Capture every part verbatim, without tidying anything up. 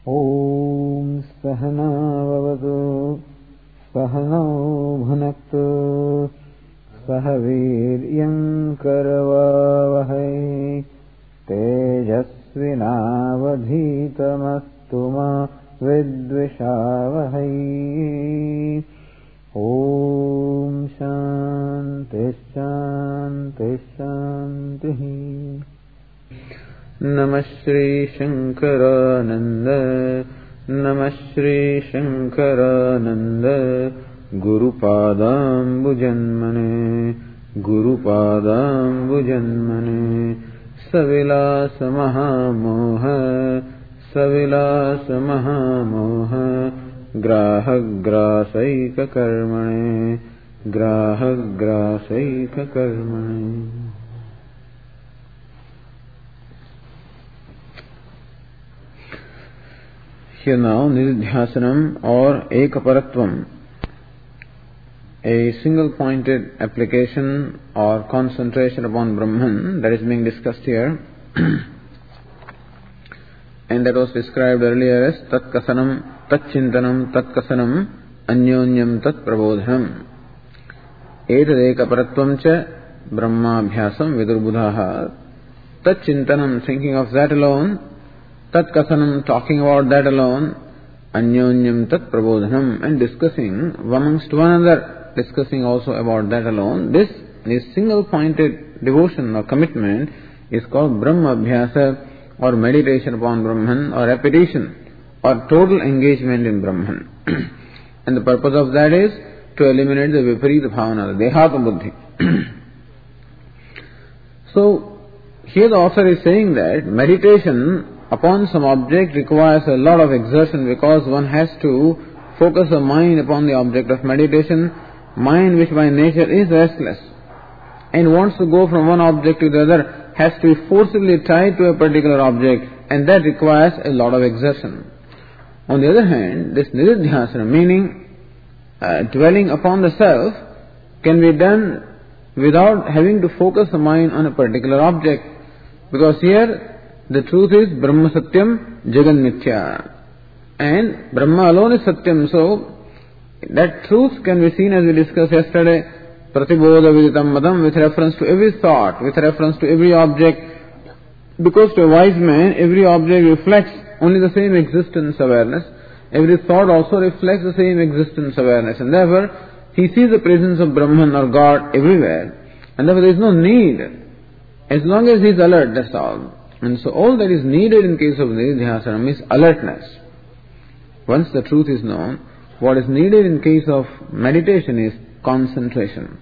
ॐ सहना भवतु सहनौ भुनक्तु सह वीर्यं करवावहै तेजस्विनावधीतमस्तु मा विद्विषावहै। ॐ शान्ति शान्ति शान्तिः। नमः श्री शंकरानंद नमः Shri Shankaranand गुरुपादाम्बुजन्मने गुरुपादाम्बुजन्मने सविलास महामोह सविलास महामोह ग्राहग्रासैक कर्मणे ग्राहग्रासैक कर्मणे। Here now, Nididhyasanam or Ekaparatvam, a single-pointed application or concentration upon Brahman, that is being discussed here, and that was described earlier as Tat Kasanam, Tat Chintanam, Tat Kasanam, Anyonyam Tat Prabodhanam. Etad Ekaparatvam cha Brahmabhyasam Vidurbudhaha. Tat Chintanam, thinking of that alone. Tat Kasanam, talking about that alone. Anyonyam Tat Prabodhanam, and discussing amongst one another, discussing also about that alone. This, this single-pointed devotion or commitment is called Brahma Abhyasa, or meditation upon Brahman, or repetition, or total engagement in Brahman. And the purpose of that is to eliminate the Viparita Bhavana, the Dehata Buddhi. So, here the author is saying that meditation upon some object requires a lot of exertion, because one has to focus the mind upon the object of meditation, mind which by nature is restless and wants to go from one object to the other, has to be forcibly tied to a particular object, and that requires a lot of exertion. On the other hand, this Nididhyasana, meaning uh, dwelling upon the self, can be done without having to focus the mind on a particular object, because here the truth is Brahma Satyam, Jagan Mithya. And Brahma alone is Satyam. So, that truth can be seen, as we discussed yesterday, Pratibodha Viditam Madam, with reference to every thought, with reference to every object. Because to a wise man, every object reflects only the same existence awareness. Every thought also reflects the same existence awareness. And therefore, he sees the presence of Brahman or God everywhere. And therefore, there is no need. As long as he is alert, that's all. And so all that is needed in case of Nididhyasana is alertness. Once the truth is known, what is needed in case of meditation is concentration.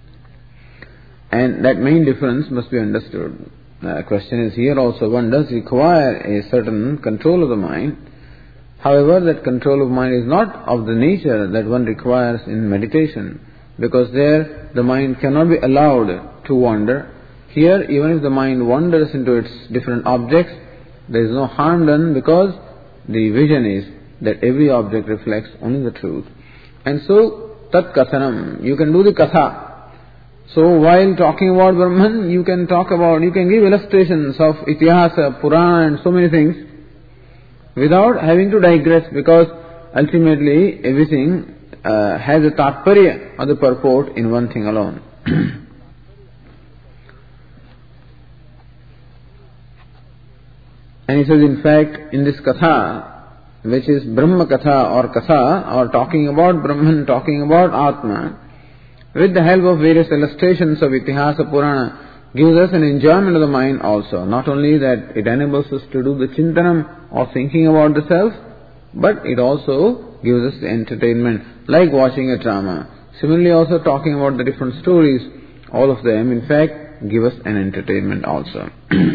And that main difference must be understood. The question is here also, one does require a certain control of the mind. However, that control of mind is not of the nature that one requires in meditation, because there the mind cannot be allowed to wander. Here, even if the mind wanders into its different objects, there is no harm done, because the vision is that every object reflects only the truth. And so, Tat Kasanam, you can do the Katha. So, while talking about Brahman, you can talk about, you can give illustrations of Itihasa, Purana and so many things, without having to digress, because ultimately everything uh, has a tatparya or the purport in one thing alone. And he says, in fact, in this Katha, which is Brahma Katha or Katha, or talking about Brahman, talking about Atma, with the help of various illustrations of Itihasa Purana, gives us an enjoyment of the mind also. Not only that it enables us to do the Chintanam or thinking about the self, but it also gives us the entertainment, like watching a drama. Similarly also talking about the different stories, all of them in fact give us an entertainment also.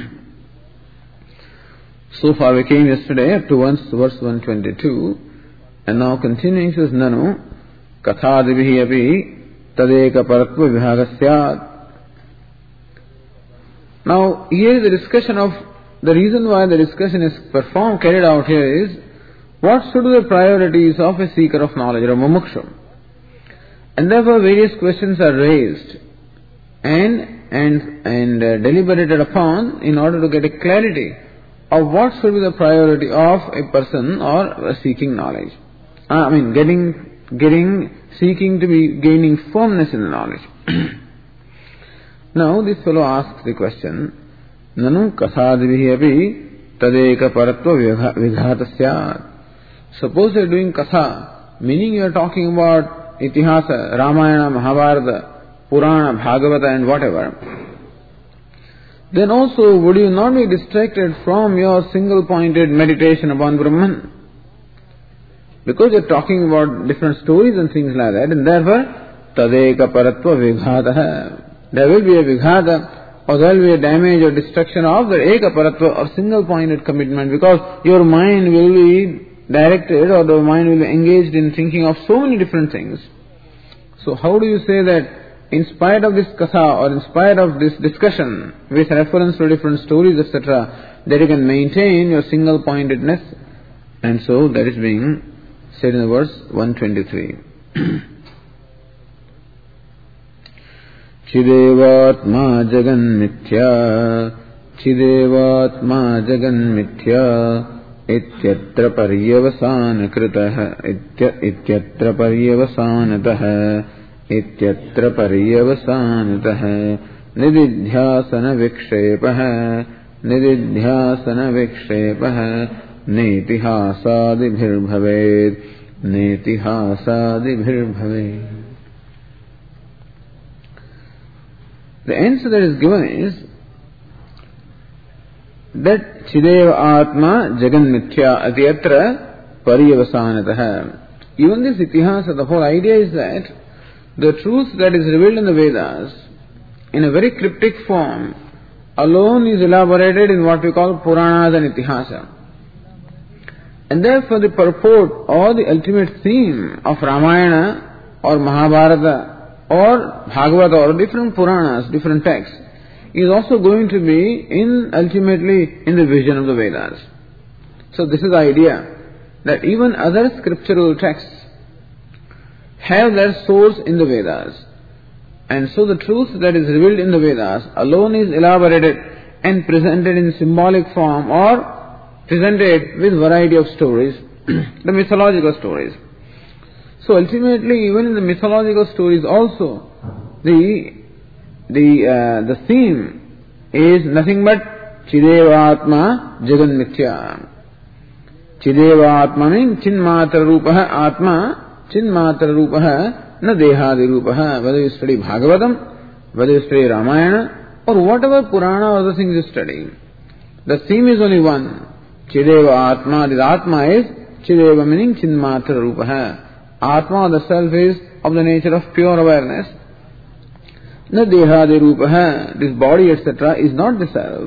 So far we came yesterday up to verse one twenty-two, and now continuing says, Nanu kathadibihi api tadeka paratva vibhagasyat. Now here is the discussion of, the reason why the discussion is performed, carried out here is, what should be the priorities of a seeker of knowledge or a mumuksha? And therefore various questions are raised and and and uh, deliberated upon in order to get a clarity of what should be the priority of a person or seeking knowledge. I mean, getting, getting, seeking to be gaining firmness in the knowledge. Now, this fellow asks the question, Nanu kasadvihi api tadeka paratva vighatasya. Suppose you are doing katha, meaning you are talking about itihasa, Ramayana, Mahabharata, Purana, Bhagavata and whatever. Then also would you not be distracted from your single-pointed meditation upon Brahman? Because you are talking about different stories and things like that, and therefore, tadeka paratva vighataha. There will be a vighata, or there will be a damage or destruction of the eka paratva or single-pointed commitment, because your mind will be directed or the mind will be engaged in thinking of so many different things. So how do you say that in spite of this katha or in spite of this discussion with reference to different stories, et cetera, that you can maintain your single-pointedness? And so that is being said in the verse one twenty-three. Chidevatma jagan mithya, chidevatma jagan mithya, ityatra paryavasana kritah, ityatra paryavasanatah, ityatra paryavasanatah, nididhyasana vikshepah, nididhyasana vikshepah, netihāsādibhir bhaved, netihāsādibhir bhaved. The answer that is given is that Chideva Atma Jagan Mithya Atyatra Paryavasanatah. Even this itihasa, the whole idea is that the truth that is revealed in the Vedas in a very cryptic form alone is elaborated in what we call Puranas and Itihasa. And therefore the purport or the ultimate theme of Ramayana or Mahabharata or Bhagavata or different Puranas, different texts, is also going to be in ultimately in the vision of the Vedas. So this is the idea that even other scriptural texts have their source in the Vedas. And so the truth that is revealed in the Vedas alone is elaborated and presented in symbolic form or presented with variety of stories, the mythological stories. So ultimately, even in the mythological stories also, the the uh, the theme is nothing but Chideva Atma Jagan Mithya. Chideva Atma means Chinmatra Rupaha Atma, Chinmatra Rupaha na Dehadi Rupaha. Whether you study Bhagavatam, whether you study Ramayana, or whatever Purana or other things you study, the theme is only one. Chideva Atma. This Atma is Chideva meaning Chinmatra Rupaha. Atma, the self, is of the nature of pure awareness. Na dehadi rupaha, this body, et cetera, is not the self.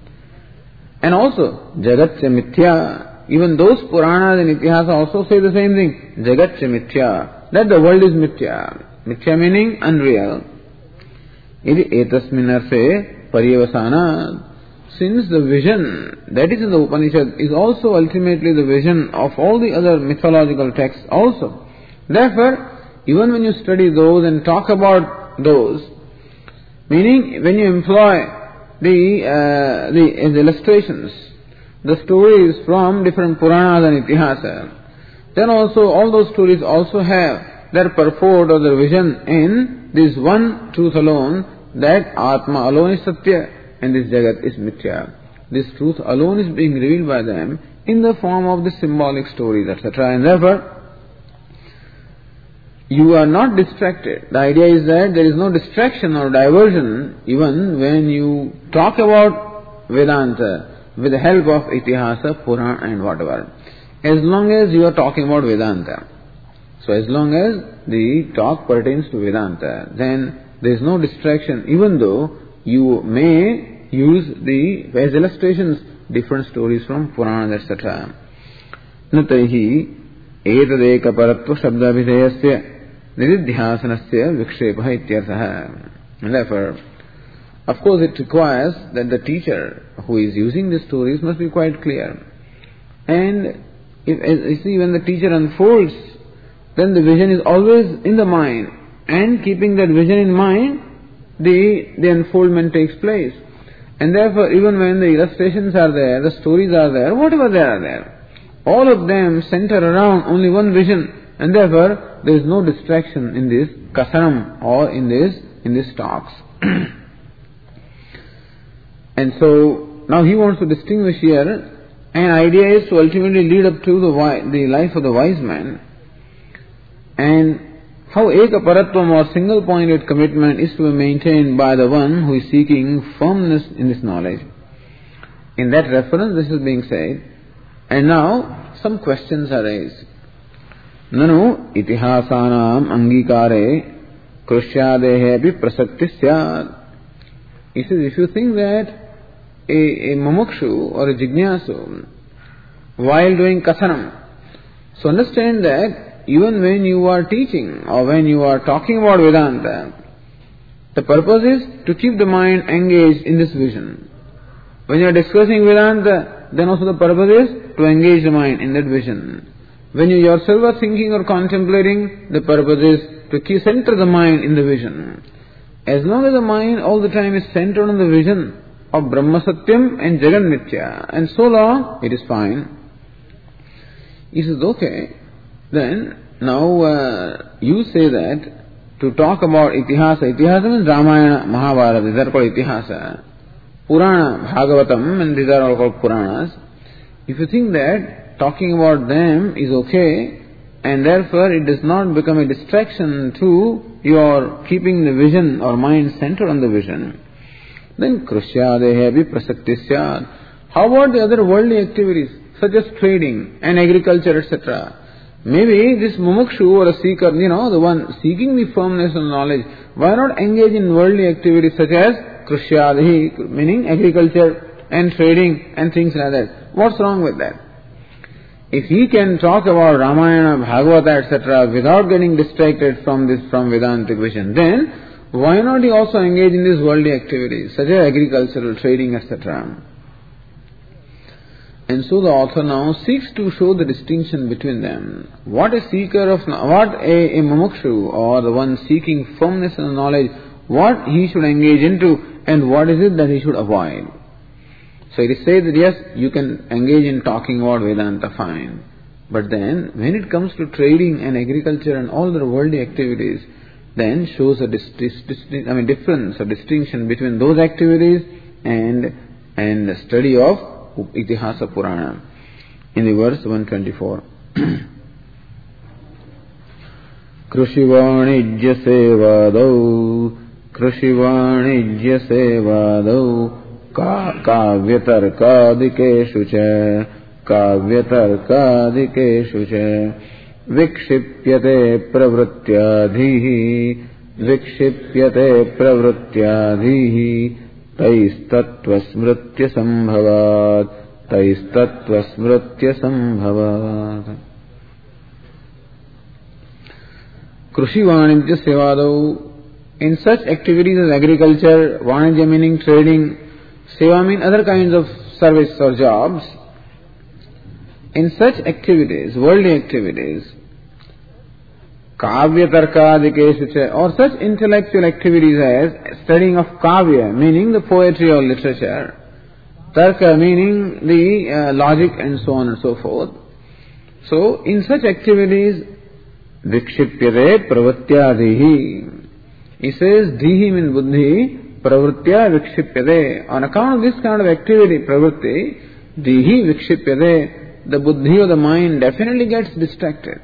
And also, jagat cha mithya, even those Puranas and Itihasa also say the same thing. Jagat cha mithya, that the world is mithya. Mithya meaning unreal. Iti etasmin arse paryavasana. Since the vision that is in the Upanishad is also ultimately the vision of all the other mythological texts also. Therefore, even when you study those and talk about those, meaning when you employ the, uh, the, the illustrations, the stories from different Puranas and Itihasa, then also all those stories also have their purport or their vision in this one truth alone, that Atma alone is Satya and this Jagat is Mithya. This truth alone is being revealed by them in the form of the symbolic stories, et cetera. And therefore, you are not distracted. The idea is that there is no distraction or diversion even when you talk about Vedanta with the help of Itihasa, Purana and whatever. As long as you are talking about Vedanta. So as long as the talk pertains to Vedanta, then there is no distraction, even though you may use the, as illustrations, different stories from Puranas, et cetera. Nataihi etadeka paratva shabdabhideyasya nididhyasanasya vikshepah ityarthaha. And therefore, of course it requires that the teacher who is using the stories must be quite clear. And if, as you see, when the teacher unfolds, then the vision is always in the mind. And keeping that vision in mind, the, the unfoldment takes place. And therefore, even when the illustrations are there, the stories are there, whatever they are there, all of them center around only one vision, and therefore there is no distraction in this kasanam or in this in these talks. And so now he wants to distinguish here. An idea is to ultimately lead up to the wi- the life of the wise man, and how ekaparatvam or single pointed commitment is to be maintained by the one who is seeking firmness in this knowledge. In that reference, this is being said. And now some questions are raised. Nanu itihasanam angikare krusyadehe api prasakti syad. He says, if you think that a, a mumukshu or a jignasu, while doing kasanam, so understand that even when you are teaching or when you are talking about Vedanta, the purpose is to keep the mind engaged in this vision. When you are discussing Vedanta, then also the purpose is to engage the mind in that vision. When you yourself are thinking or contemplating, the purpose is to keep center the mind in the vision. As long as the mind all the time is centered on the vision of Brahma Satyam and Jagat Mithya, and so long it is fine. He says, okay, then now uh, you say that to talk about Itihasa, Itihasa means Ramayana, Mahabharata, these are called Itihasa. Purana, Bhagavatam, and these are all called Puranas. If you think that talking about them is okay, and therefore it does not become a distraction to your keeping the vision or mind centered on the vision, then krusyadehe prasakti syad. How about the other worldly activities such as trading and agriculture, et cetera? Maybe this mumukshu or a seeker, you know, the one seeking the firmness and knowledge, why not engage in worldly activities such as krusyadehe, meaning agriculture and trading and things like that? What's wrong with that? If he can talk about Ramayana, Bhagavata, et cetera without getting distracted from this, from Vedantic vision, then why not he also engage in these worldly activities such as agricultural, trading, et cetera? And so the author now seeks to show the distinction between them. What a seeker of, what a, a mumukshu or the one seeking firmness and knowledge, what he should engage into and what is it that he should avoid. So it is said that yes, you can engage in talking about Vedanta, fine. But then, when it comes to trading and agriculture and all the worldly activities, then shows a dis- dis- dis- I mean difference, a distinction between those activities and and the study of Itihasa Purana. In the verse one twenty-four. Krushivanijya sevadau Krushivanijya sevadau काव्यतर्कादिकेषु च काव्यतर्कादिकेषु च विक्षिप्यते प्रवृत्त्याधिः विक्षिप्यते प्रवृत्त्याधिः तैस्तत्त्वस्मृत्यसम्भवात् तैस्तत्त्वस्मृत्यसम्भवात्. Krushi Vanijya Sevadau. In such activities as agriculture, Vanijya meaning trading, Seva mean other kinds of service or jobs. In such activities, worldly activities, Kavya Tarkadikeshu, or such intellectual activities as studying of Kavya, meaning the poetry or literature, Tarka meaning the uh, logic and so on and so forth. So, in such activities, Vikshipyate Pravattyadihi. He says, Dhihi means Buddhi, Pravritya Vikshipyate. On account of this kind of activity, Pravritti, Dhihi Vikshipyate, the Buddhi or the mind definitely gets distracted.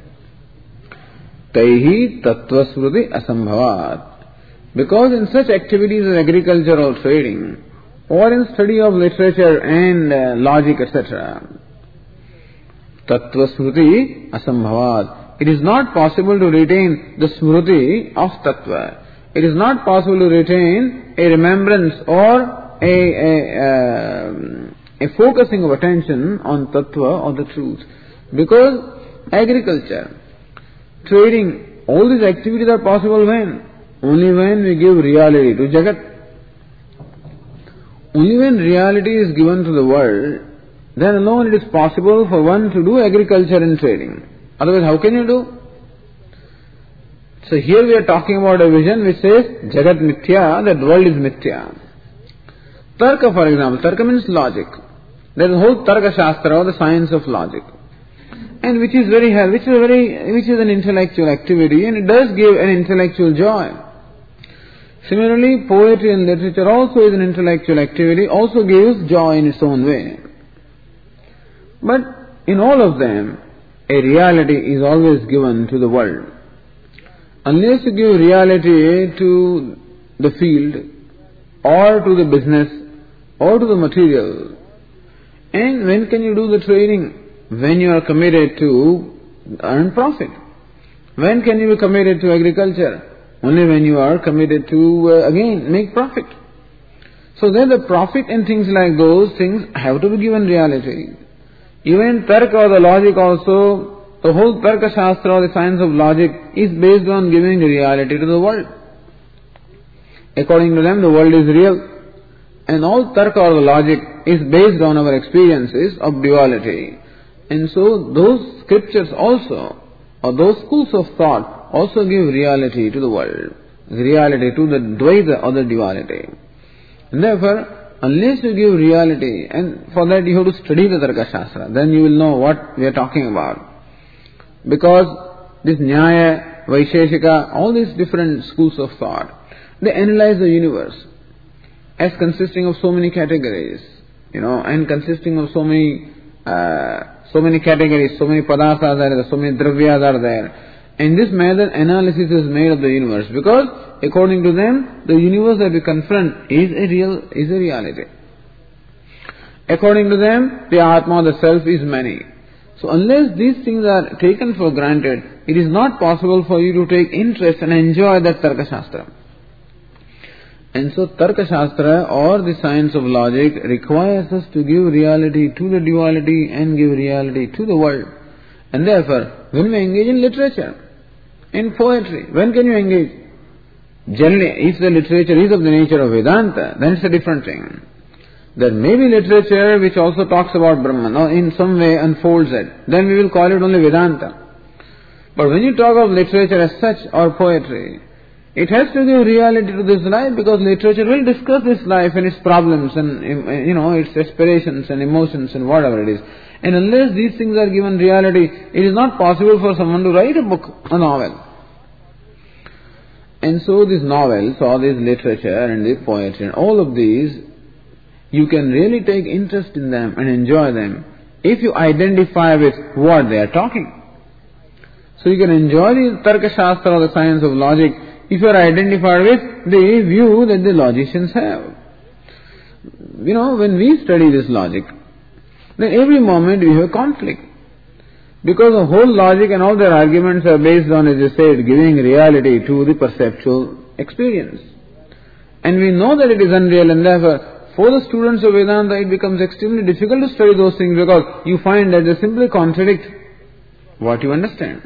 Taihi Tattvasmruti Asambhavat. Because in such activities as agriculture or trading, or in study of literature and uh, logic, et cetera, Tattvasmruti Asambhavat. It is not possible to retain the smruti of Tattva. It is not possible to retain a remembrance or a, a, uh, a focusing of attention on Tattva or the truth. Because agriculture, trading, all these activities are possible when? Only when we give reality to Jagat. Only when reality is given to the world, then alone it is possible for one to do agriculture and trading. Otherwise, how can you do? So here we are talking about a vision which says Jagat Mithya, that world is Mithya. Tarka, for example, Tarka means logic. There is a whole Tarka Shastra, or the science of logic, and which is very, which is a very, which is an intellectual activity, and it does give an intellectual joy. Similarly, poetry and literature also is an intellectual activity, also gives joy in its own way. But in all of them, a reality is always given to the world. Unless you give reality to the field, or to the business, or to the material, and when can you do the trading? When you are committed to earn profit. When can you be committed to agriculture? Only when you are committed to, uh, again, make profit. So then the profit and things like those things have to be given reality. Even Tarka or the logic also, the whole Tarka Shastra or the science of logic is based on giving reality to the world. According to them, the world is real. And all Tarka or the logic is based on our experiences of duality. And so those scriptures also, or those schools of thought, also give reality to the world. Reality to the Dvaita or the duality. And therefore, unless you give reality, and for that you have to study the Tarka Shastra, then you will know what we are talking about. Because this Nyaya, Vaisheshika, all these different schools of thought, they analyze the universe as consisting of so many categories, you know, and consisting of so many, uh, so many categories, so many padarthas are there, so many dravyas are there. In this manner, analysis is made of the universe, because according to them, the universe that we confront is a real, is a reality. According to them, the Atma, the self, is many. So unless these things are taken for granted, it is not possible for you to take interest and enjoy that Tarka Shastra. And so Tarka Shastra or the science of logic requires us to give reality to the duality and give reality to the world. And therefore, when we engage in literature, in poetry, when can you engage? Generally, if the literature is of the nature of Vedanta, then it's a different thing. There may be literature which also talks about Brahman, or in some way unfolds it. Then we will call it only Vedanta. But when you talk of literature as such, or poetry, it has to give reality to this life, because literature will discuss this life and its problems and, you know, its aspirations and emotions and whatever it is. And unless these things are given reality, it is not possible for someone to write a book, a novel. And so these novels, or this literature and this poetry and all of these, you can really take interest in them and enjoy them if you identify with what they are talking. So you can enjoy the Tarka Shastra or the science of logic if you are identified with the view that the logicians have. You know, when we study this logic, then every moment we have conflict. Because the whole logic and all their arguments are based on, as you said, giving reality to the perceptual experience. And we know that it is unreal, and therefore, for the students of Vedanta, it becomes extremely difficult to study those things, because you find that they simply contradict what you understand.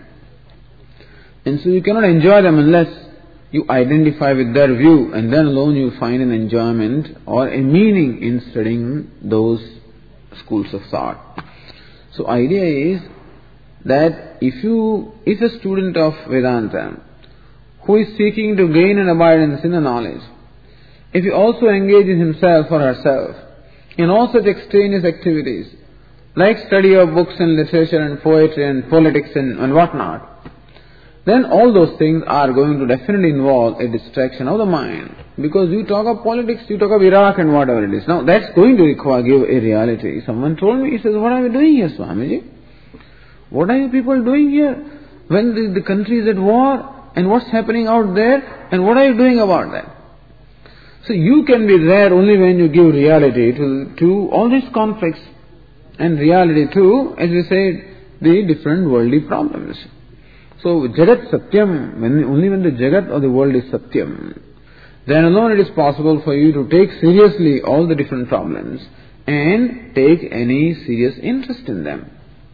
And so you cannot enjoy them unless you identify with their view, and then alone you find an enjoyment or a meaning in studying those schools of thought. So idea is that if you, if a student of Vedanta who is seeking to gain an abidance in the knowledge, if he also engages himself or herself in all such extraneous activities, like study of books and literature and poetry and politics and, and whatnot, then all those things are going to definitely involve a distraction of the mind. Because you talk of politics, you talk of Iraq and whatever it is. Now that's going to require, give a reality. Someone told me, he says, what are you doing here, Swamiji? What are you people doing here? When the, the country is at war, and what's happening out there, and what are you doing about that? So you can be there only when you give reality to, to all these conflicts, and reality to, as we said, the different worldly problems. So Jagat Satyam, when, only when the Jagat or the world is Satyam, then alone it is possible for you to take seriously all the different problems and take any serious interest in them.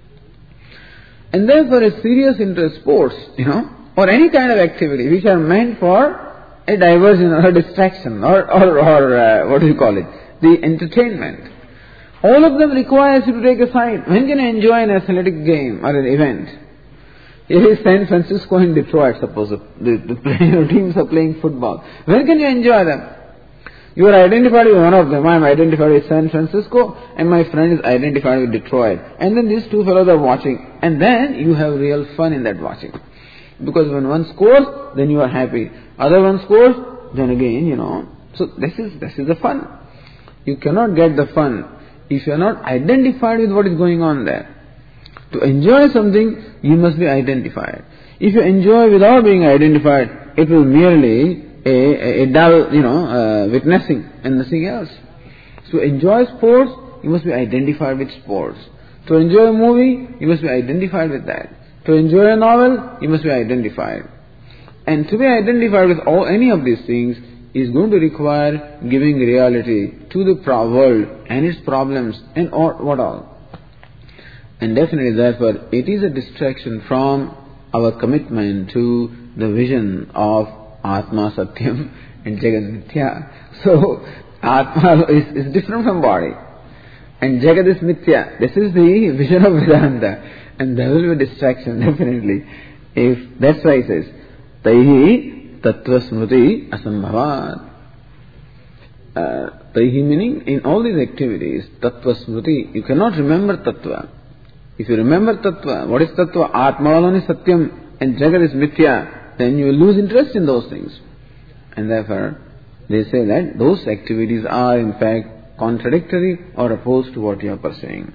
And therefore a serious interest, sports, you know, or any kind of activity which are meant for a diversion or a distraction or, or, or uh, what do you call it, the entertainment. All of them requires you to take a side. When can you enjoy an athletic game or an event? Here is San Francisco and Detroit, suppose the, the, the teams are playing football. When can you enjoy them? You are identified with one of them. I am identified with San Francisco and my friend is identified with Detroit. And then these two fellows are watching. And then you have real fun in that watching. Because when one scores, then you are happy. Other one scores, then again, you know. So this is, this is the fun. You cannot get the fun if you are not identified with what is going on there. To enjoy something, you must be identified. If you enjoy without being identified, it will merely a, a, a dull, you know, uh, witnessing and nothing else. To enjoy sports, you must be identified with sports. To enjoy a movie, you must be identified with that. To enjoy a novel, you must be identified. And to be identified with all any of these things is going to require giving reality to the pro- world and its problems and all, what all. And definitely therefore it is a distraction from our commitment to the vision of Atma Satyam and Jagat Mithya. So Atma is, is different from body and Jagat is Mithya. This is the vision of Vedanta. And there will be a distraction definitely. If that's why it says Taihi Tattva Smriti Asambhavat. Uh, Taihi meaning in all these activities, Tattva Smriti, you cannot remember Tattva. If you remember Tattva, what is Tattva? Atma alone is Satyam and Jagat is Mithya, then you will lose interest in those things. And therefore, they say that those activities are in fact contradictory or opposed to what you are pursuing.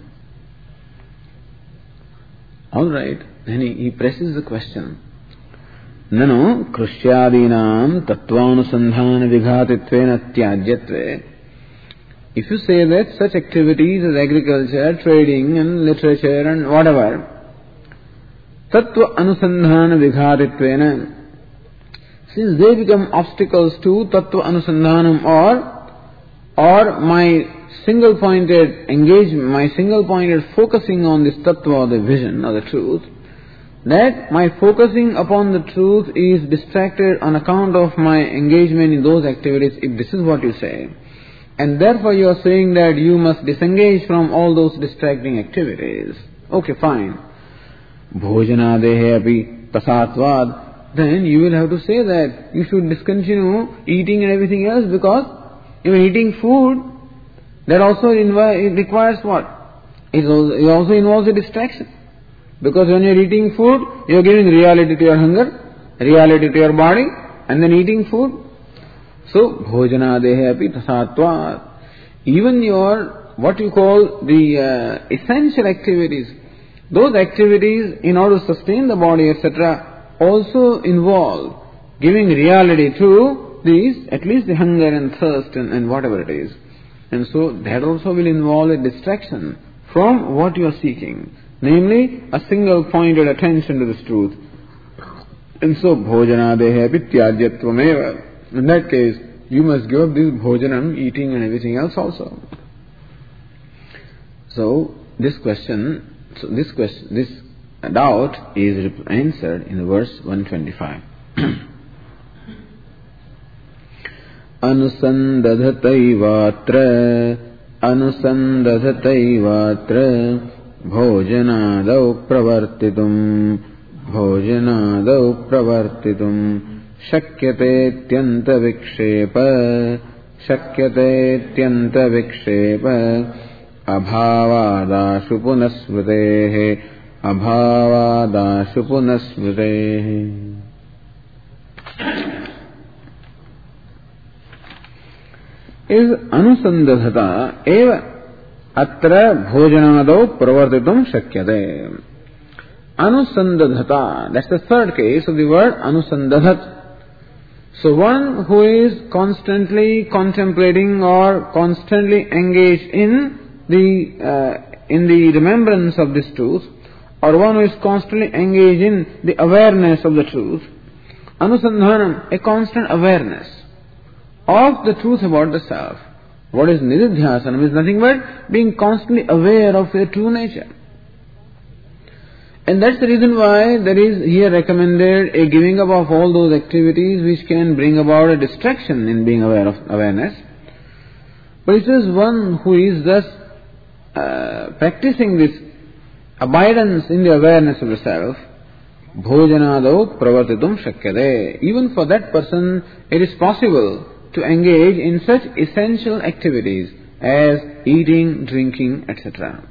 Alright, then he, he presses the question. Nano Krushyadinam Tattvānusandhāna Vighatittvena Tyajyatve. If you say that such activities as agriculture, trading and literature and whatever, Tattva Anusandhana Vighatittvena, since they become obstacles to Tattva Anusandhanam or, or my single pointed engagement, my single pointed focusing on this Tattva or the vision or the truth, that my focusing upon the truth is distracted on account of my engagement in those activities, if this is what you say. And therefore you are saying that you must disengage from all those distracting activities. Okay, fine. Bhojanadehe api tasatvad. Then you will have to say that you should discontinue eating and everything else because even eating food, that also invi- it requires what? It also, it also involves a distraction. Because when you are eating food, you are giving reality to your hunger, reality to your body, and then eating food. So, bhojanadehe api tasatvat. Even your, what you call the uh, essential activities, those activities in order to sustain the body, et cetera, also involve giving reality to these, at least the hunger and thirst and, and whatever it is. And so, that also will involve a distraction from what you are seeking. Namely, a single pointed attention to this truth. And so, bhojanadehe api tyajyatvameva. In that case, you must give up this bhojanam, eating and everything else also. So, this question, so this question, this doubt is answered in the verse one twenty-five. Anusandadhataivatra, anusandadhataivatra, bhojanadau pravartitum, bhojanadau pravartitum. Shakyate tyanta vikshepa, shakyate tyanta vikshepa, abhavadashu punasmritehe, abhavadashu punasmritehe. Is anusandadhata eva atra bhojanadau pravartitum shakyate. Anusandadhata, that's the third case of the word anusandadhat. So one who is constantly contemplating or constantly engaged in the uh, in the remembrance of this truth, or one who is constantly engaged in the awareness of the truth, anusandhanam, a constant awareness of the truth about the self. What is nididhyasanam is nothing but being constantly aware of their true nature. And that's the reason why there is here recommended a giving up of all those activities which can bring about a distraction in being aware of awareness. But it says one who is thus uh, practicing this abidance in the awareness of the self, bhojanadau pravartitum shakyate. Even for that person, it is possible to engage in such essential activities as eating, drinking, et cetera.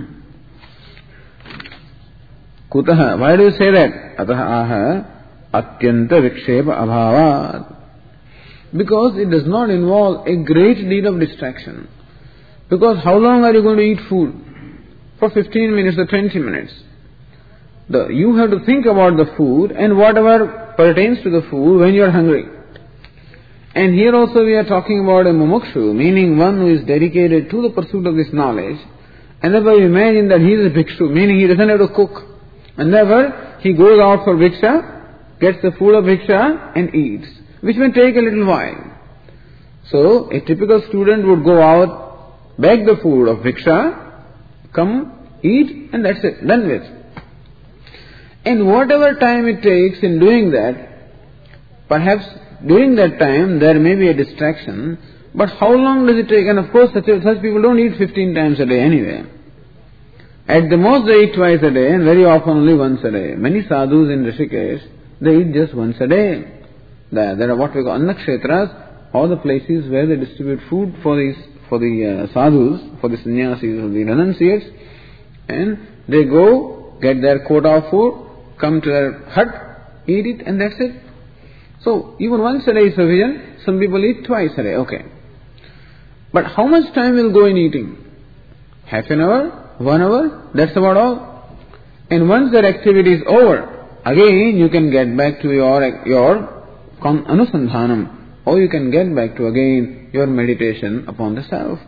Kutaha, why do you say that? Ataha aha atyanta vikshepa abhavat. Because it does not involve a great deal of distraction. Because how long are you going to eat food? For fifteen minutes or twenty minutes. The, you have to think about the food and whatever pertains to the food when you are hungry. And here also we are talking about a mumukshu, meaning one who is dedicated to the pursuit of this knowledge. And therefore you imagine that he is a bhikshu, meaning he doesn't have to cook. And therefore he goes out for bhiksha, gets the food of bhiksha and eats, which may take a little while. So a typical student would go out, beg the food of bhiksha, come, eat, and that's it, done with. And whatever time it takes in doing that, perhaps during that time there may be a distraction, but how long does it take? And of course such, such people don't eat fifteen times a day anyway. At the most they eat twice a day and very often only once a day. Many sadhus in Rishikesh, they eat just once a day. There, there are what we call annakshetras, all the places where they distribute food for these, for the uh, sadhus, for the sannyasis or the renunciates, and they go, get their quota of food, come to their hut, eat it, and that's it. So, even once a day is sufficient. Some people eat twice a day, okay. But how much time will go in eating? Half an hour? One hour? That's about all. And once that activity is over, again you can get back to your, your anusandhanam, or you can get back to again your meditation upon the self.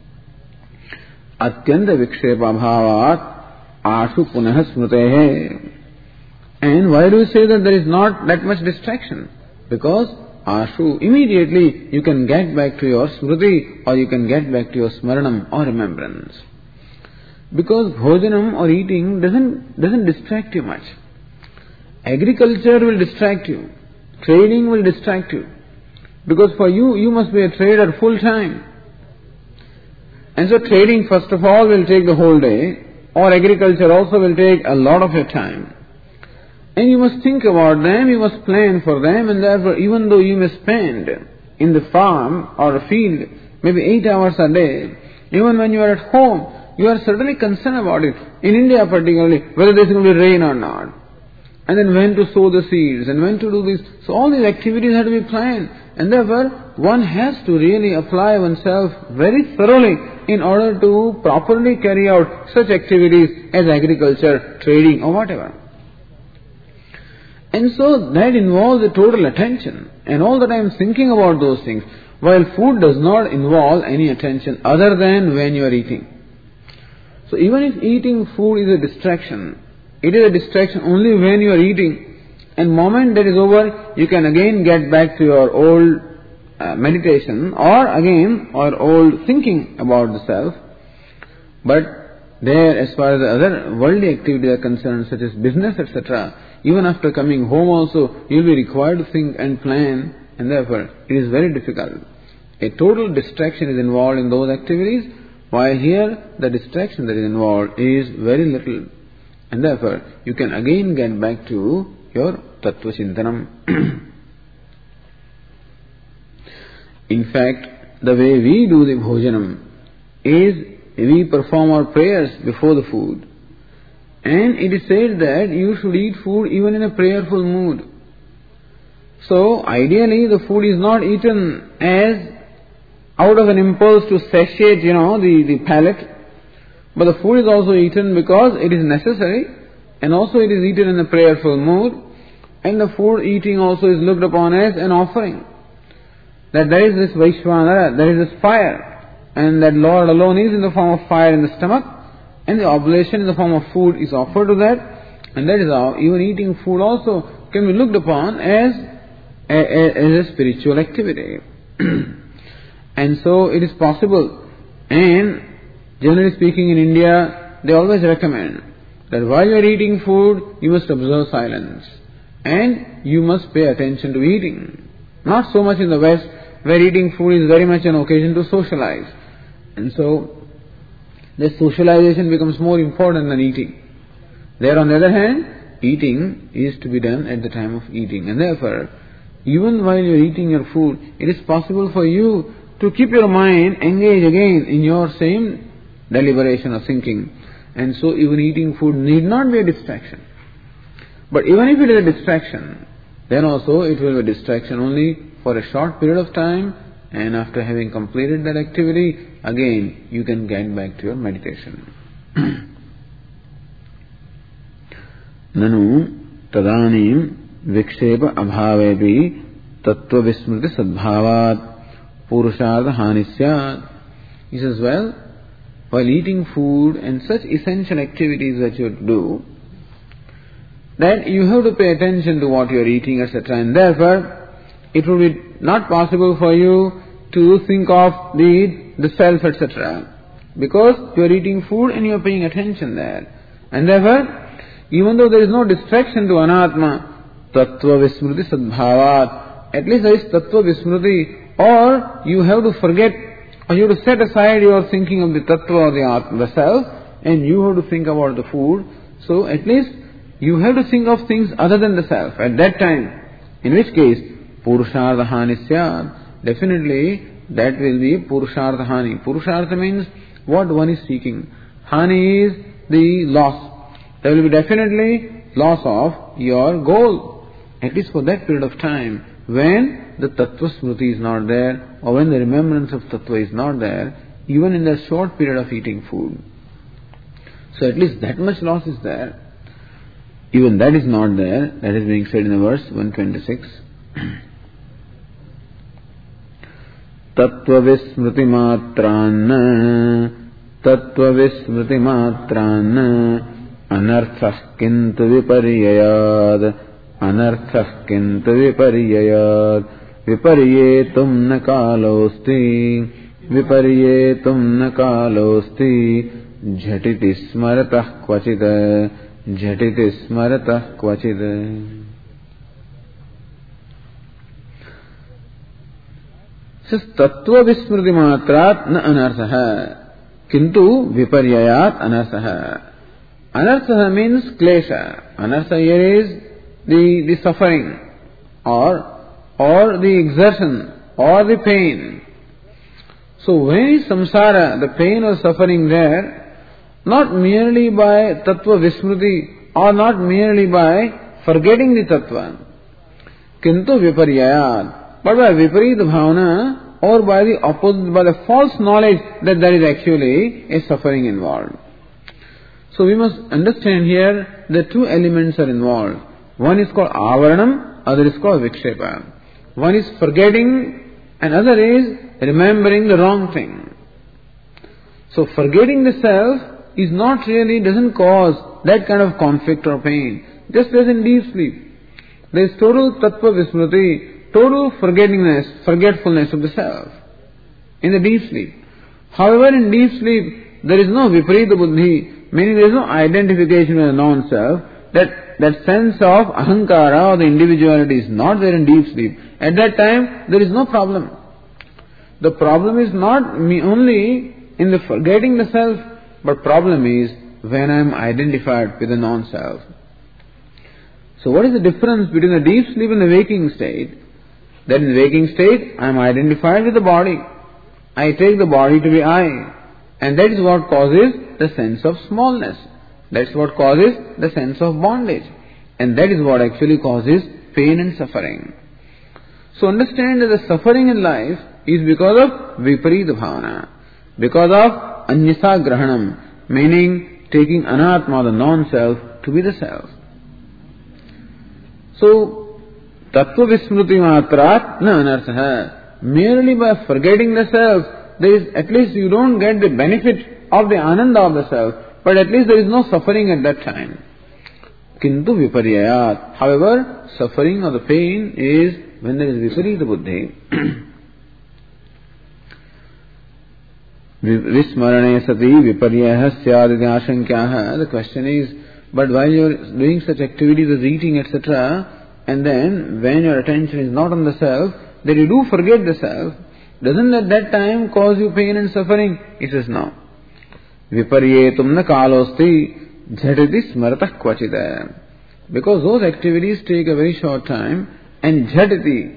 Atyanta vikshepa bhavat ashu punah smritehe. And why do you say that there is not that much distraction? Because ashu, immediately you can get back to your smriti, or you can get back to your smaranam or remembrance. Because bhojanam or eating doesn't, doesn't distract you much. Agriculture will distract you. Trading will distract you. Because for you, you must be a trader full time. And so trading first of all will take the whole day, or agriculture also will take a lot of your time. And you must think about them, you must plan for them, and therefore even though you may spend in the farm or a field maybe eight hours a day, even when you are at home, you are certainly concerned about it. In India particularly, whether there is going to be rain or not. And then when to sow the seeds, and when to do this. So all these activities have to be planned. And therefore, one has to really apply oneself very thoroughly in order to properly carry out such activities as agriculture, trading or whatever. And so that involves a total attention. And all the time thinking about those things. While food does not involve any attention other than when you are eating. So even if eating food is a distraction, it is a distraction only when you are eating. And moment that is over, you can again get back to your old uh, meditation or again or old thinking about the self. But there, as far as the other worldly activities are concerned, such as business, et cetera, even after coming home also, you will be required to think and plan, and therefore it is very difficult. A total distraction is involved in those activities, while here the distraction that is involved is very little. And therefore, you can again get back to your tattva chintanam. In fact, the way we do the bhojanam is we perform our prayers before the food. And it is said that you should eat food even in a prayerful mood. So, ideally the food is not eaten as out of an impulse to satiate, you know, the, the palate. But the food is also eaten because it is necessary, and also it is eaten in a prayerful mood, and the food eating also is looked upon as an offering. That there is this Vaishvanara, there is this fire, and that Lord alone is in the form of fire in the stomach, and the oblation in the form of food is offered to that, and that is how even eating food also can be looked upon as a, a, as a spiritual activity. And so it is possible, and generally speaking in India, they always recommend that while you are eating food, you must observe silence. And you must pay attention to eating. Not so much in the West, where eating food is very much an occasion to socialize. And so, the socialization becomes more important than eating. There on the other hand, eating is to be done at the time of eating. And therefore, even while you are eating your food, it is possible for you to keep your mind engaged again in your same deliberation or thinking. And so even eating food need not be a distraction. But even if it is a distraction, then also it will be a distraction only for a short period of time, and after having completed that activity, again you can get back to your meditation. Nanu tadanim vikshepa abhavepi tattva vismriti sadbhavat purushartha hanisyat. He says, well, while eating food and such essential activities that you do, that you have to pay attention to what you are eating, et cetera. And therefore, it will be not possible for you to think of the, the self, et cetera. Because you are eating food and you are paying attention there. And therefore, even though there is no distraction to anatma, tattva vismriti sadbhavat, at least there is tattva vismriti, or you have to forget, or you have to set aside your thinking of the tattva or the atma, the self, and you have to think about the food. So at least you have to think of things other than the self at that time. In which case, purushartha hanisyat, definitely that will be purushartha hani. Purushartha means what one is seeking. Hani is the loss. There will be definitely loss of your goal, at least for that period of time, when the tattva smriti is not there, or when the remembrance of tattva is not there, even in that short period of eating food. So at least that much loss is there. Even that is not there. That is being said in the verse one twenty-six. Tattva vismriti matranna tattva vismriti matranna anarthah kintu viparyayad anarthah kintu viparyayad viparyetum na kalosti viparyetum na kalosti jhatiti smaratah kvachita jhatiti smaratah kvachita. Says tattva vismriti matrat na anarthaha kintu viparyayat anarthaha. Anartha means klesha. Anartha here is the, the suffering, or or the exertion, or the pain. So when is samsara, the pain or suffering there, not merely by tattva vismriti, or not merely by forgetting the tattva, kintu viparyayat, but by viparita bhavana, or by the opposite, by the false knowledge that there is actually a suffering involved. So we must understand here that two elements are involved. One is called avaranam, other is called vikshepa. One is forgetting, and other is remembering the wrong thing. So forgetting the self is not really, doesn't cause that kind of conflict or pain. Just as in deep sleep. There is total tattva vismriti, total forgettingness, forgetfulness of the self in the deep sleep. However, in deep sleep, there is no viparita buddhi, meaning there is no identification with the non-self. That, that sense of ahankara or the individuality is not there in deep sleep. At that time, there is no problem. The problem is not me only in the forgetting the self, but problem is when I am identified with the non-self. So what is the difference between the deep sleep and the waking state? That in the waking state, I am identified with the body. I take the body to be I. And that is what causes the sense of smallness. That's what causes the sense of bondage. And that is what actually causes pain and suffering. So understand that the suffering in life is because of viparita bhavana. Because of anyasa grahanam, meaning taking anatma, the non-self, to be the self. So, tattva vismriti matrat na anarthaha. Merely by forgetting the self, there is, at least you don't get the benefit of the ananda of the self, but at least there is no suffering at that time. Kintu viparyayat. However, suffering or the pain is when there is viparita buddhi. Vismarane sati viparyayah syaditi ashankyaha. The question is, but while you are doing such activities as eating, et cetera, and then when your attention is not on the self, then you do forget the self, doesn't at that time cause you pain and suffering? He says no. Viparyetum na kalosti jhatiti smaratah kvachita. Because those activities take a very short time, and jhatiti,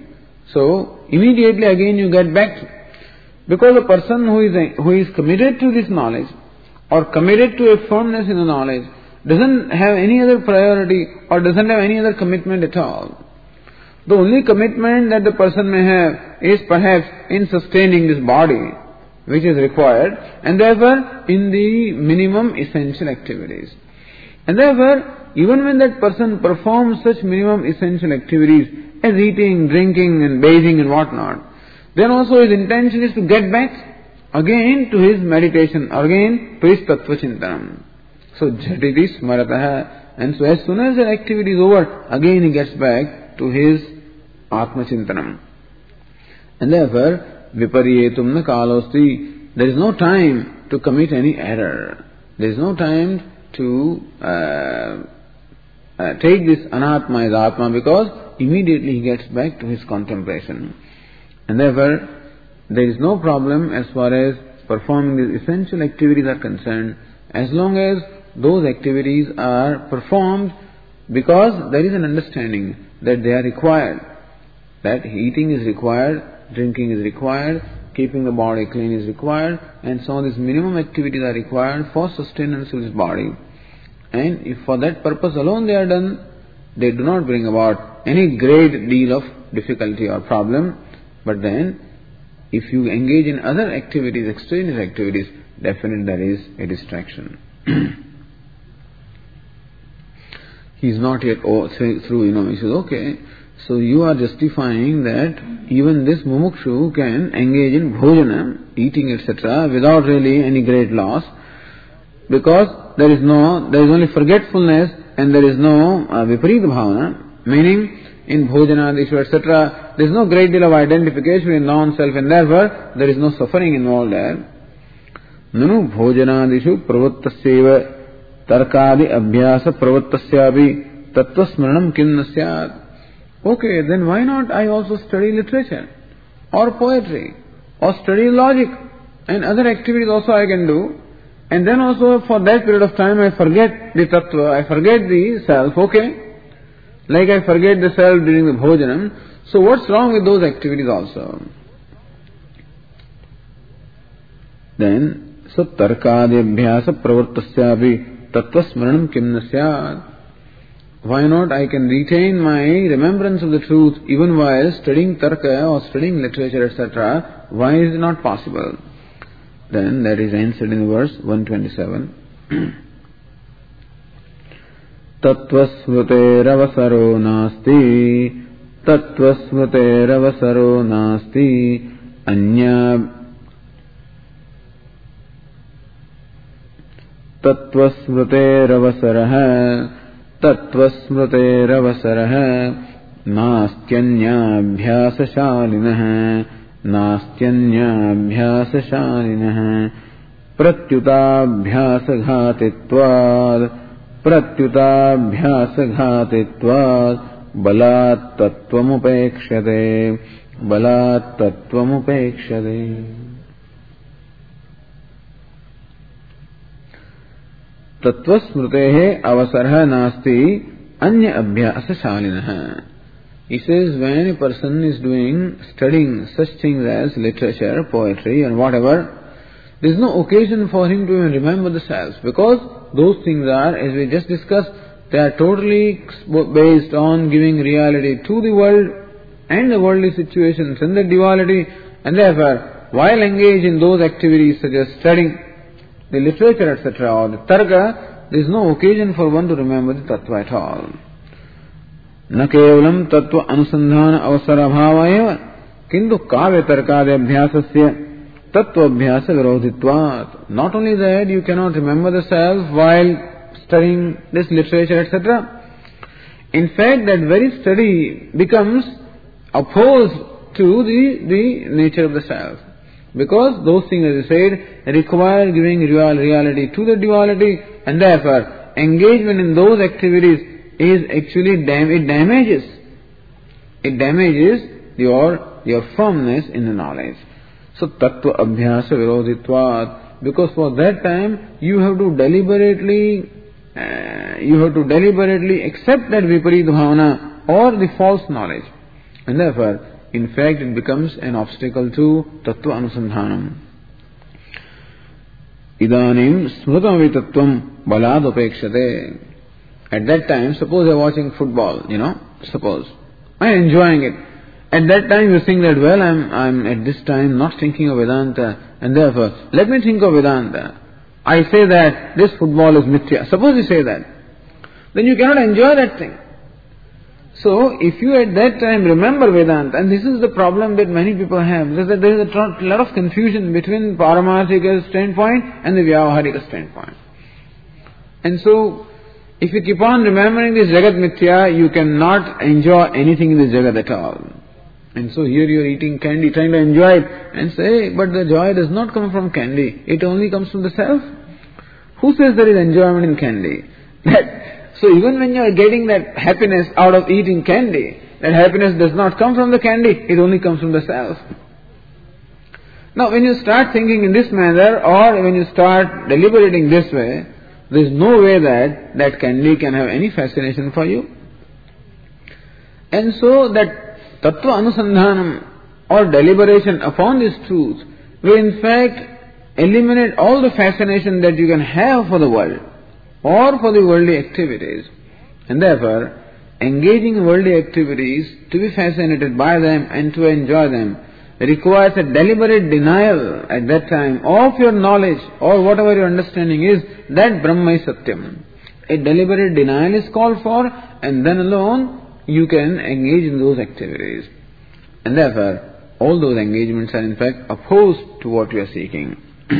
So, immediately again you get back. Because a person who is, who is committed to this knowledge, or committed to a firmness in the knowledge, doesn't have any other priority, or doesn't have any other commitment at all. The only commitment that the person may have is perhaps in sustaining this body, which is required, and therefore in the minimum essential activities. And therefore, even when that person performs such minimum essential activities as eating, drinking and bathing and whatnot, then also his intention is to get back again to his meditation, again to his tattva chintanam. So jhatiti smarataha, and so as soon as that activity is over, again he gets back to his atma chintanam. And therefore, viparyetum na kalosti, there is no time to commit any error. There is no time to uh, uh, take this anatma as atma, because immediately he gets back to his contemplation. And therefore, there is no problem as far as performing these essential activities are concerned, as long as those activities are performed because there is an understanding that they are required, that eating is required, drinking is required, keeping the body clean is required, and so these minimum activities are required for sustenance of this body. And if for that purpose alone they are done, they do not bring about any great deal of difficulty or problem. But then, if you engage in other activities, extraneous activities, definitely there is a distraction. He is not yet oh, through, you know, he says, okay, so you are justifying that even this mumukshu can engage in bhojana, eating, et cetera, without really any great loss, because there is no, there is only forgetfulness and there is no uh, viparita bhavana, meaning in bhojanadishu, et cetera, there is no great deal of identification with non-self, and therefore there is no suffering involved there. Nanu bhojanadishu pravuttasya tarkadi abhyasa pravuttasyavi tattvasmaranam kim nasyat. Okay, then why not I also study literature, or poetry, or study logic, and other activities also I can do, and then also for that period of time I forget the tattva, I forget the self, okay? Like I forget the self during the bhojanam. So what's wrong with those activities also? Then, so tarkadi abhyasa pravrittasyapi tattvasmaranam kim nasyat. Why not I can retain my remembrance of the truth even while studying tarka or studying literature, et cetera. Why is it not possible? Then that is answered in verse one twenty-seven. Tattvasmruteravasaro nasti, tattvasmruteravasaro nasti, anya tattvasmruteravasaraha, tattvasmruteravasaraha, nastyanyabhyasashalinah, nastyanyabhyasashalinah, pratyutabhyasaghatitvad, pratyutabhyasaghatitvad, balat tattvamupekshate, balat tattvamupekshate. Tattvasmrutehe avasarha nasti anya abhyasashalinah. He says, when a person is doing, studying such things as literature, poetry and whatever, there is no occasion for him to even remember the self, because those things are, as we just discussed, they are totally based on giving reality to the world and the worldly situations and the duality, and therefore, while engaged in those activities such as studying the literature, et cetera, or the tarka, there is no occasion for one to remember the tattva at all. न केवलम तत्व अनुसंधान अवसर अभाव एव किंतु काव्य तर्कादि अभ्यासस्य तत्व अभ्यास विरोधित्वात्. Not only that, you cannot remember the self while studying this literature, et cetera. In fact, that very study becomes opposed to the, the nature of the self. Because those things, as I said, require giving real reality to the duality, and therefore engagement in those activities is actually, dam- it damages, it damages your, your firmness in the knowledge. So, tattva abhyasa virodhitvat, because for that time you have to deliberately, uh, you have to deliberately accept that viparita bhavana or the false knowledge. And therefore, in fact it becomes an obstacle to tattva anusandhanam. Idanim smrutam vitatvam balad upekshate. At that time, suppose you're watching football, you know, suppose, and enjoying it. At that time you think that, well, I'm, I'm at this time not thinking of Vedanta, and therefore, let me think of Vedanta. I say that this football is mithya. Suppose you say that. Then you cannot enjoy that thing. So, if you at that time remember Vedanta, and this is the problem that many people have, is that there is a lot of confusion between Paramarthika standpoint and the Vyavaharika standpoint. And so, if you keep on remembering this Jagat Mithya, you cannot enjoy anything in this Jagat at all. And so here you are eating candy, trying to enjoy it, and say, but the joy does not come from candy, it only comes from the self. Who says there is enjoyment in candy? That, so even when you are getting that happiness out of eating candy, that happiness does not come from the candy, it only comes from the self. Now when you start thinking in this manner, or when you start deliberating this way, there is no way that that candy can have any fascination for you. And so that Tattva Anusandhanam or deliberation upon this truth will in fact eliminate all the fascination that you can have for the world or for the worldly activities. And therefore, engaging in worldly activities to be fascinated by them and to enjoy them requires a deliberate denial at that time of your knowledge or whatever your understanding is that Brahma is Satyam. A deliberate denial is called for, and then alone you can engage in those activities. And therefore, all those engagements are in fact opposed to what you are seeking.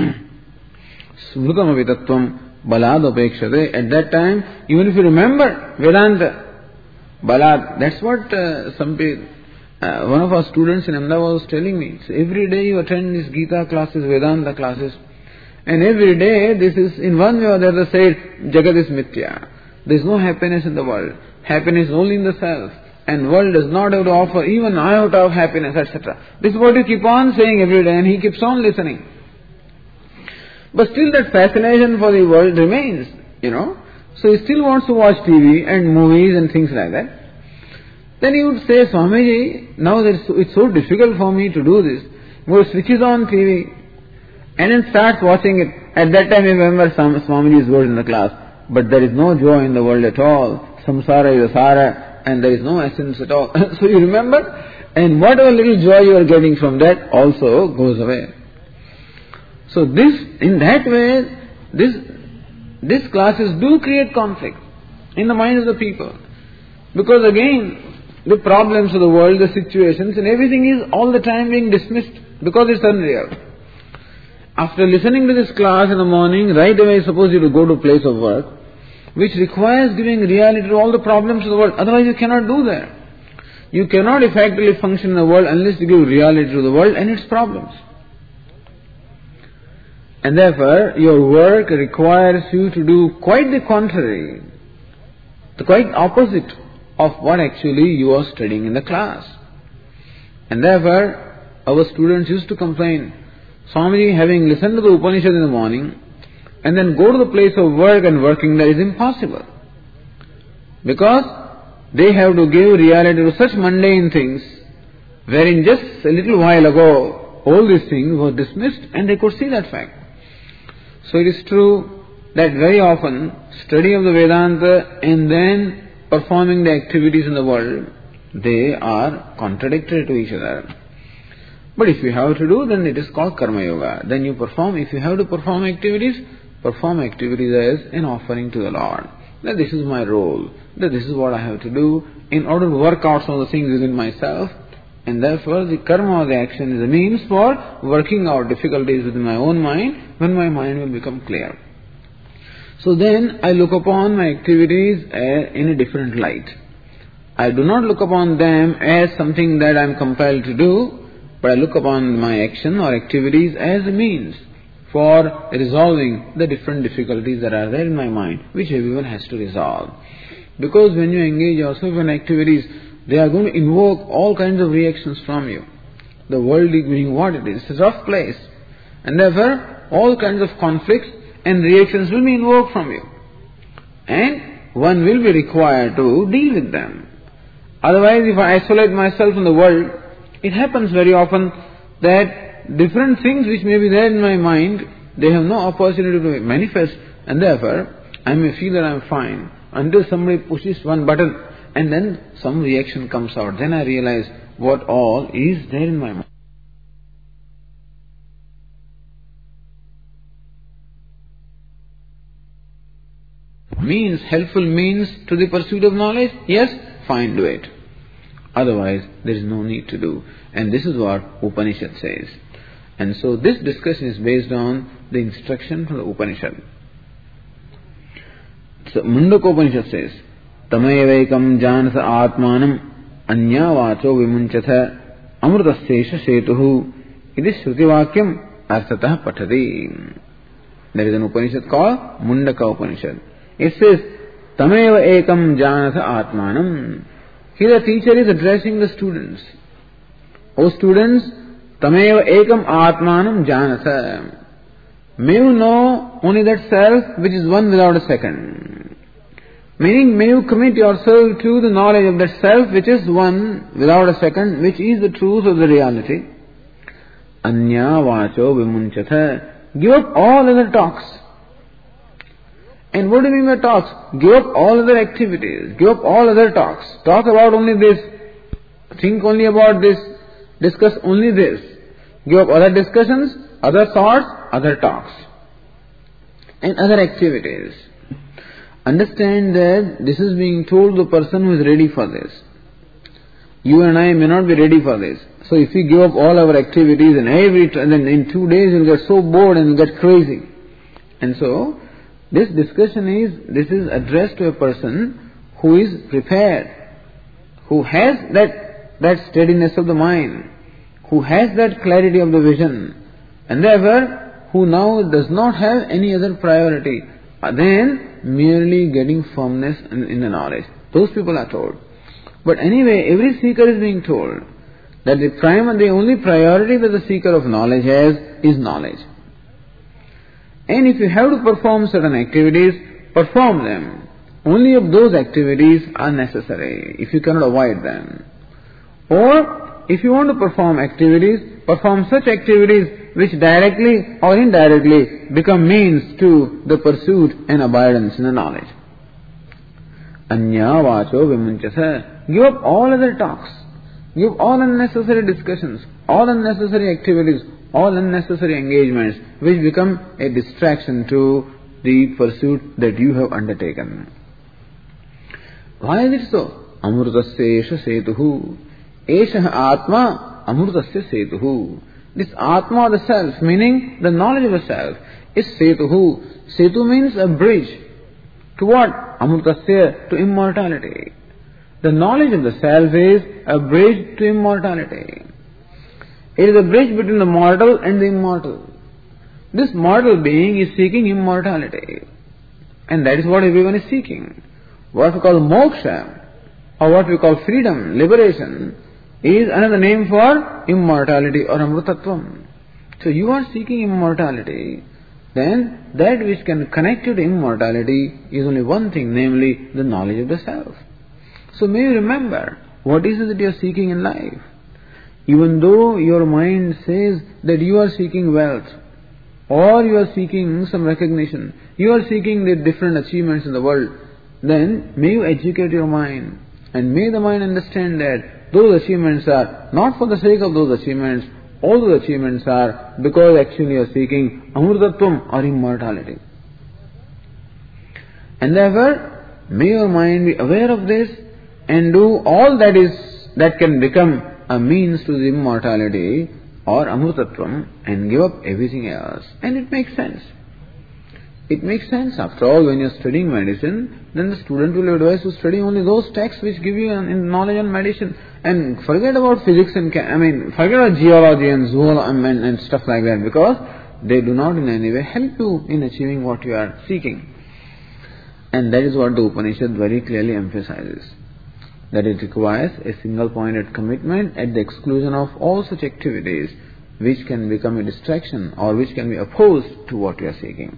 Smrutam avitatvam balad upekshate. At that time, even if you remember Vedanta, balad, that's what uh, some people, uh, one of our students in Ahmedabad was telling me. So every day you attend these Gita classes, Vedanta classes, and every day this is in one way or the other said, Jagat is mithya. There is no happiness in the world. Happiness only in the self, and world does not have to offer even iota of happiness, et cetera. This is what you keep on saying every day, and he keeps on listening. But still that fascination for the world remains, you know. So he still wants to watch T V and movies and things like that. Then he would say, Swamiji, now it's so difficult for me to do this. He switches on T V and then starts watching it. At that time he remembers Swamiji's words in the class. But there is no joy in the world at all. Samsara is asara, and there is no essence at all. So you remember, and whatever little joy you are getting from that also goes away. So this, in that way, this, these classes do create conflict in the mind of the people. Because again, the problems of the world, the situations, and everything is all the time being dismissed because it's unreal. After listening to this class in the morning, right away suppose you to go to a place of work, which requires giving reality to all the problems of the world. Otherwise you cannot do that. You cannot effectively function in the world unless you give reality to the world and its problems. And therefore, your work requires you to do quite the contrary, the quite opposite of what actually you are studying in the class. And therefore, our students used to complain, Swamiji, having listened to the Upanishad in the morning, and then go to the place of work and working there is impossible. Because they have to give reality to such mundane things, wherein just a little while ago, all these things were dismissed and they could see that fact. So it is true that very often, study of the Vedanta and then performing the activities in the world, they are contradictory to each other. But if you have to do, then it is called Karma Yoga. Then you perform, if you have to perform activities, perform activities as an offering to the Lord. That this is my role, that this is what I have to do in order to work out some of the things within myself, and therefore the karma or the action is a means for working out difficulties within my own mind when my mind will become clear. So then I look upon my activities in a different light. I do not look upon them as something that I am compelled to do, but I look upon my action or activities as a means for resolving the different difficulties that are there in my mind, which everyone has to resolve. Because when you engage yourself in activities, they are going to invoke all kinds of reactions from you. The world is being what it is. It's a rough place. And therefore, all kinds of conflicts and reactions will be invoked from you. And one will be required to deal with them. Otherwise, if I isolate myself from the world, It happens very often that different things which may be there in my mind, they have no opportunity to manifest, and therefore I may feel that I am fine until somebody pushes one button and then some reaction comes out. Then I realize what all is there in my mind. Means, helpful means to the pursuit of knowledge? Yes, fine, do it. Otherwise, there is no need to do. And this is what Upanishad says. And so this discussion is based on the instruction from the Upanishad. So Mundaka Upanishad says, Tamayevaikam janasa atmanam anya vacho vimunchatha amrutasesha setuhu iti shrutivakyam arthatah patati. There is an Upanishad called Mundaka Upanishad. It says, Tameva ekam janasa atmanam. Here the teacher is addressing the students. O students, Tameva ekam atmanam janasa. May you know only that self which is one without a second. Meaning, may you commit yourself to the knowledge of that self which is one without a second, which is the truth of the reality. Anya vacho vimunchatha. Give up all other talks. And what do you mean by talks? Give up all other activities. Give up all other talks. Talk about only this. Think only about this. Discuss only this. Give up other discussions, other thoughts, other talks. And other activities. Understand that this is being told to the person who is ready for this. You and I may not be ready for this. So if we give up all our activities and every, then in two days you'll get so bored and you'll get crazy. And so, this discussion is, this is addressed to a person who is prepared, who has that, that steadiness of the mind, who has that clarity of the vision, and therefore, who now does not have any other priority than merely getting firmness in, in the knowledge. Those people are told. But anyway, every seeker is being told that the prime, the only priority that the seeker of knowledge has is knowledge. And if you have to perform certain activities, perform them. Only if those activities are necessary, if you cannot avoid them. Or, if you want to perform activities, perform such activities which directly or indirectly become means to the pursuit and abidance in the knowledge. Anya vacho vimunchatha. Give up all other talks. Give up all unnecessary discussions, all unnecessary activities, all unnecessary engagements which become a distraction to the pursuit that you have undertaken. Why is it so? Amrutasya esha setuhu. Esha atma amrutasya setuhu. This atma, the self, meaning the knowledge of the self, is setuhu. Setu means a bridge. To what? Amrutasya, to immortality. The knowledge of the self is a bridge to immortality. It is a bridge between the mortal and the immortal. This mortal being is seeking immortality. And that is what everyone is seeking. What we call moksha, or what we call freedom, liberation, is another name for immortality or amrutatvam. So you are seeking immortality. Then that which can connect you to immortality is only one thing, namely the knowledge of the self. So may you remember, what is it that you are seeking in life? Even though your mind says that you are seeking wealth, or you are seeking some recognition, you are seeking the different achievements in the world, then may you educate your mind, and may the mind understand that those achievements are not for the sake of those achievements, all those achievements are because actually you are seeking amrutatvam or immortality. And therefore, may your mind be aware of this and do all that is, that can become a means to the immortality or amrutatvam, and give up everything else. And it makes sense. It makes sense. After all, when you are studying medicine, then the student will be advised to study only those texts which give you an, knowledge on medicine, and forget about physics and, I mean, forget about geology and zoology and, and stuff like that, because they do not in any way help you in achieving what you are seeking. And that is what the Upanishad very clearly emphasizes. That it requires a single-pointed commitment at the exclusion of all such activities which can become a distraction or which can be opposed to what you are seeking.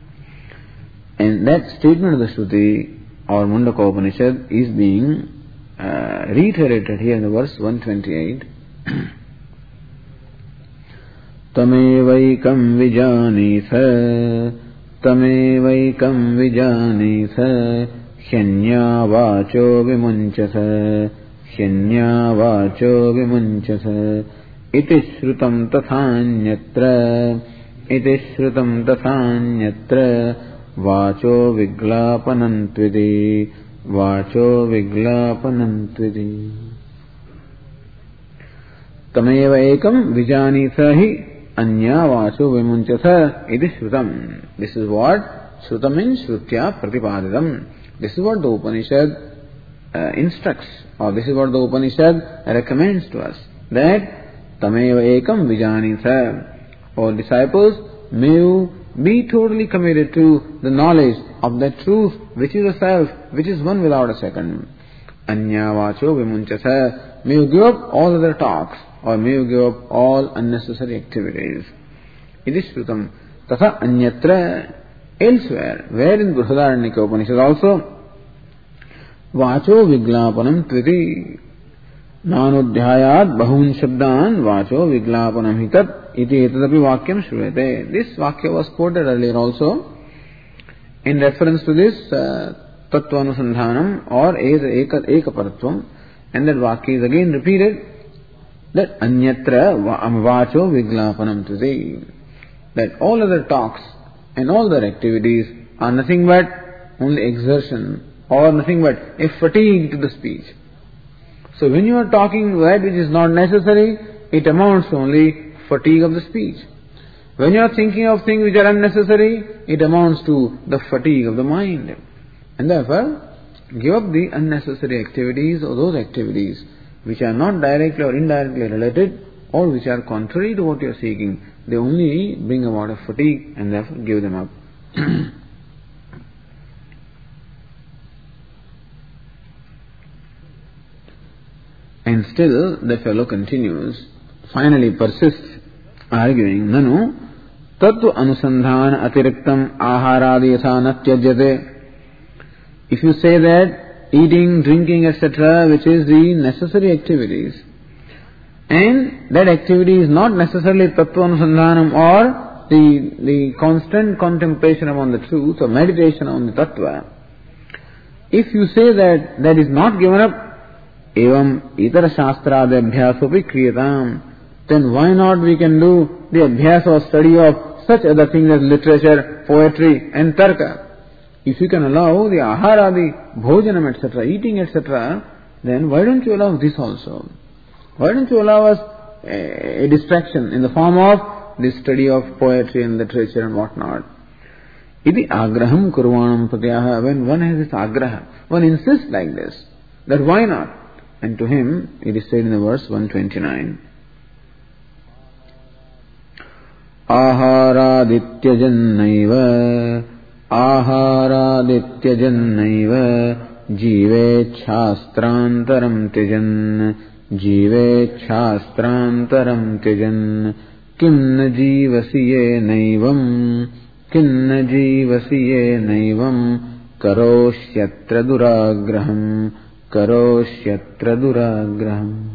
And that statement of the Shruti or Mundaka Upanishad is being uh, reiterated here in the verse one twenty-eight. Tamevaikam vijanisa, tamevaikam vijanisa, hyanya vacho vimunchasa, hyanya vacho vimunchasa, iti shrutam tathanyatra, iti shrutam tathanyatra, vacho viglapanantvidi, vacho viglapanantvidi. Tameva ekam vijanisa hi anya vacho vimunchasa iti shrutam. This is what shrutam means, shrutya pratipadidam. This is what the Upanishad uh, instructs, or this is what the Upanishad recommends to us, that tameva ekam vijanisa. O disciples, may you be totally committed to the knowledge of that truth which is a self, which is one without a second. Anya vacho vimunchasa. May you give up all other talks, or may you give up all unnecessary activities. It is shrutam. Tatha anyatra. Elsewhere, where in Brihadaranyaka Upanishad also, vacho viglapanam tviti, nanudhyayat bahun shabdan vacho viglapanam hitat iti etadapi vakyam shruvete. This vakya was quoted earlier also in reference to this uh, tattva anusandhanam or ekaparatvam, and that vakya is again repeated, that anyatra vacho viglapanam tviti, that all other talks and all their activities are nothing but only exertion, or nothing but a fatigue to the speech. So when you are talking that which is not necessary, it amounts to only fatigue of the speech. When you are thinking of things which are unnecessary, it amounts to the fatigue of the mind. And therefore, give up the unnecessary activities, or those activities which are not directly or indirectly related, or which are contrary to what you are seeking. They only bring about a fatigue, and therefore give them up. And still the fellow continues, finally persists, arguing, Nanu tattva anusandhana atiriktam aharadi yatha na tyajyate. If you say that eating, drinking, et cetera, which is the necessary activities, and that activity is not necessarily tattva anusandhanam, or the, the constant contemplation upon the truth, or meditation on the tattva, if you say that that is not given up, evam itara shastrada abhyasopi kriyatam, then why not we can do the abhyasa or study of such other things as literature, poetry and tarka. If you can allow the aharadi, bhojanam, et cetera, eating, et cetera, then why don't you allow this also? Why don't you allow us a, a distraction in the form of the study of poetry and literature and whatnot? Iti agraham kurvanam pratyaha. When one has this agraha, one insists like this, that why not? And to him, it is said in the verse one twenty-nine, Aharadityajanaiva, Aharadityajanaiva, Jivechhastrantaram tijan, Jivechhastrantaram tijan, Kimna jivasiye naivam, Kimna jivasiye naivam, Karoshyatra duragraham, Karoshyatra duragraham.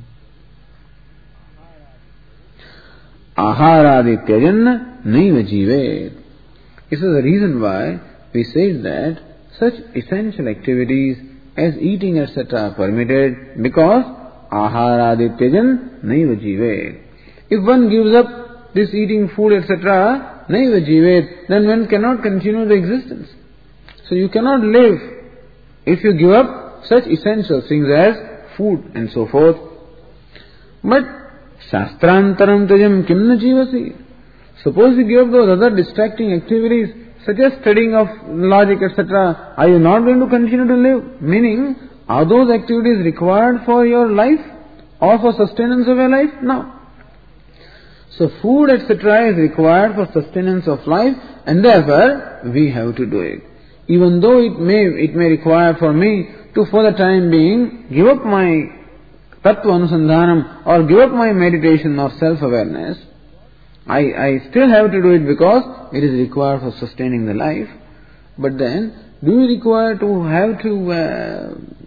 Aharadityajan naiva jivet. This is the reason why we say that such essential activities as eating, et cetera are permitted, because aharadityajan naiva jivet. If one gives up this eating food, et cetera, naiva jivet, then one cannot continue the existence. So you cannot live if you give up such essential things as food and so forth. But Shastrantaram tajam kimna jivasi. Suppose you give up those other distracting activities, such as studying of logic, et cetera, are you not going to continue to live? Meaning, are those activities required for your life or for sustenance of your life? No. So food, et cetera is required for sustenance of life, and therefore we have to do it. Even though it may it may require for me to, for the time being, give up my tattva anusandhanam or give up my meditation or self-awareness, I, I still have to do it because it is required for sustaining the life. But then, do you require to have to uh,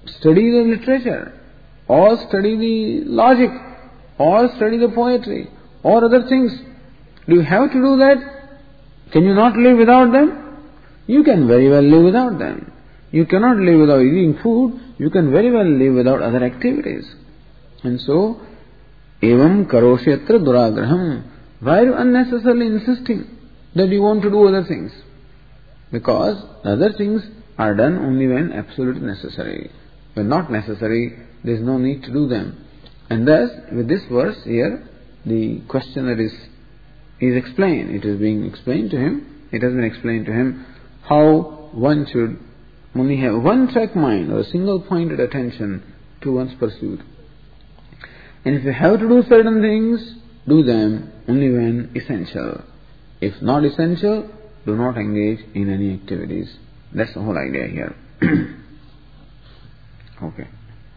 study the literature, or study the logic, or study the poetry, or other things. Do you have to do that? Can you not live without them? You can very well live without them. You cannot live without eating food. You can very well live without other activities. And so, evam karoshyatra duragraham. Why are you unnecessarily insisting that you want to do other things? Because other things are done only when absolutely necessary. When not necessary, there is no need to do them. And thus, with this verse here, the questioner is, is explained. It is being explained to him. It has been explained to him how one should only have one track mind or a single pointed attention to one's pursuit. And if you have to do certain things, do them only when essential. If not essential, do not engage in any activities. That's the whole idea here. Okay.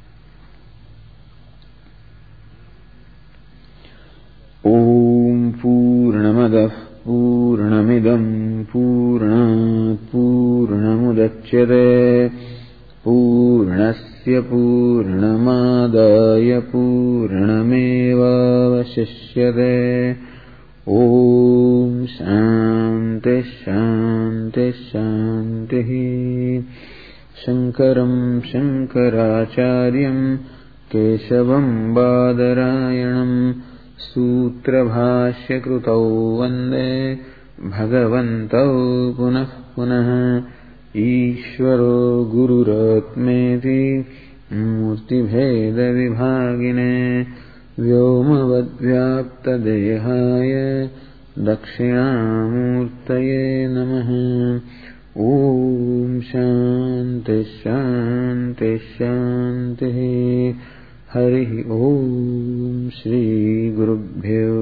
Om Purnamadah Purnamidam Purnat Purnamudachyate Purnasya Purnamadaya Purnameva Vashishyate. Om Shanti Shanti Shanti. Shankaram Shankaracharyam Keshavam Badarayanam Sutra Bhashya Krutau Vande Bhagavantau Punah Punah. Ishvaro Gururatmeti Murti Bheda Vibhagine Vyomavadvyapta Dehaya Dakshinamurtaye Namaha. Om Shanti Shanti Shanti. Hari Om Shri Gurubhyo